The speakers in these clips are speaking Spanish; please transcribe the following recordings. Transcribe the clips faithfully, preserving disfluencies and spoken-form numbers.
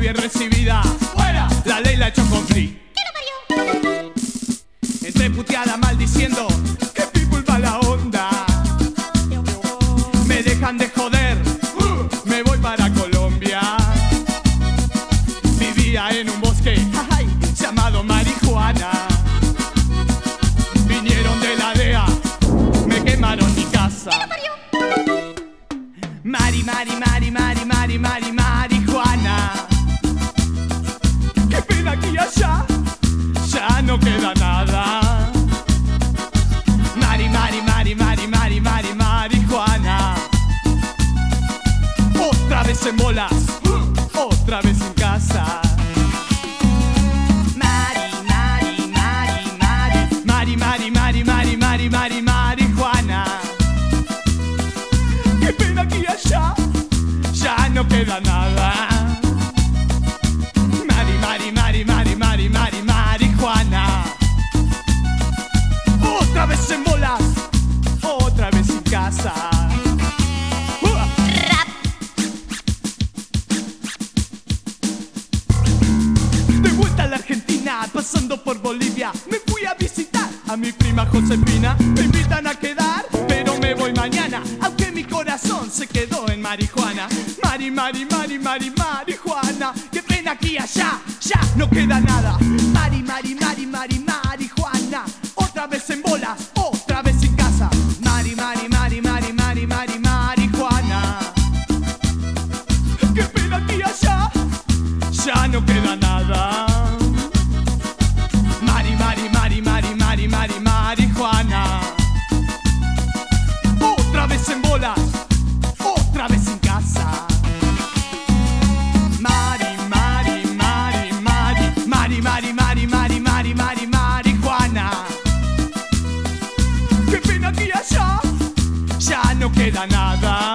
bien recibida. ¡Fuera! La ley la echó con free. Entré puteada maldiciendo que people va la onda. Me dejan de joder, uh, me voy para Colombia. Vivía en un bosque ay, llamado marihuana. Vinieron de la D E A, me quemaron mi casa. Mari, mari, mari, mari, mari, mari, marihuana. Qué pena aquí y allá, ya no queda nada. Mari, mari, mari, mari, mari, mari, marihuana. Otra vez en bolas, uh, otra vez en casa. Mari, mari, mari, mari, mari, mari, mari, mari, mari, mari, marihuana. Qué pena aquí y allá, ya no queda nada. Mari, mari, mari, mari, mari, mari, marihuana. Otra vez en bolas, otra vez en casa. Rap. De vuelta a la Argentina, pasando por Bolivia, me fui a visitar a mi prima Josefina. Me invitan a quedar, pero me voy mañana, aunque mi corazón se quedó en marihuana. Mari, mari, mari, mari, marihuana. Qué pena aquí y allá, ya no queda nada. Mari, mari, mari, mari, marihuana. Otra vez en bolas, otra vez en casa. Mari, mari, mari, mari, mari, mari, marihuana. Qué pena aquí y allá, ya no queda nada. Mari, mari, mari, mari, mari, mari, marihuana. Otra vez en bolas, otra vez en casa. Mari, mari, mari, mari, mari, mari, mari, mari, mari, mari, marihuana. Qué pena aquí y allá, ya no queda nada.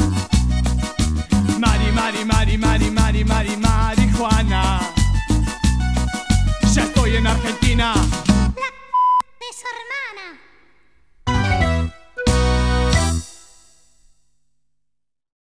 Mari, mari, mari, mari, mari, mari, marihuana. Ya estoy en Argentina.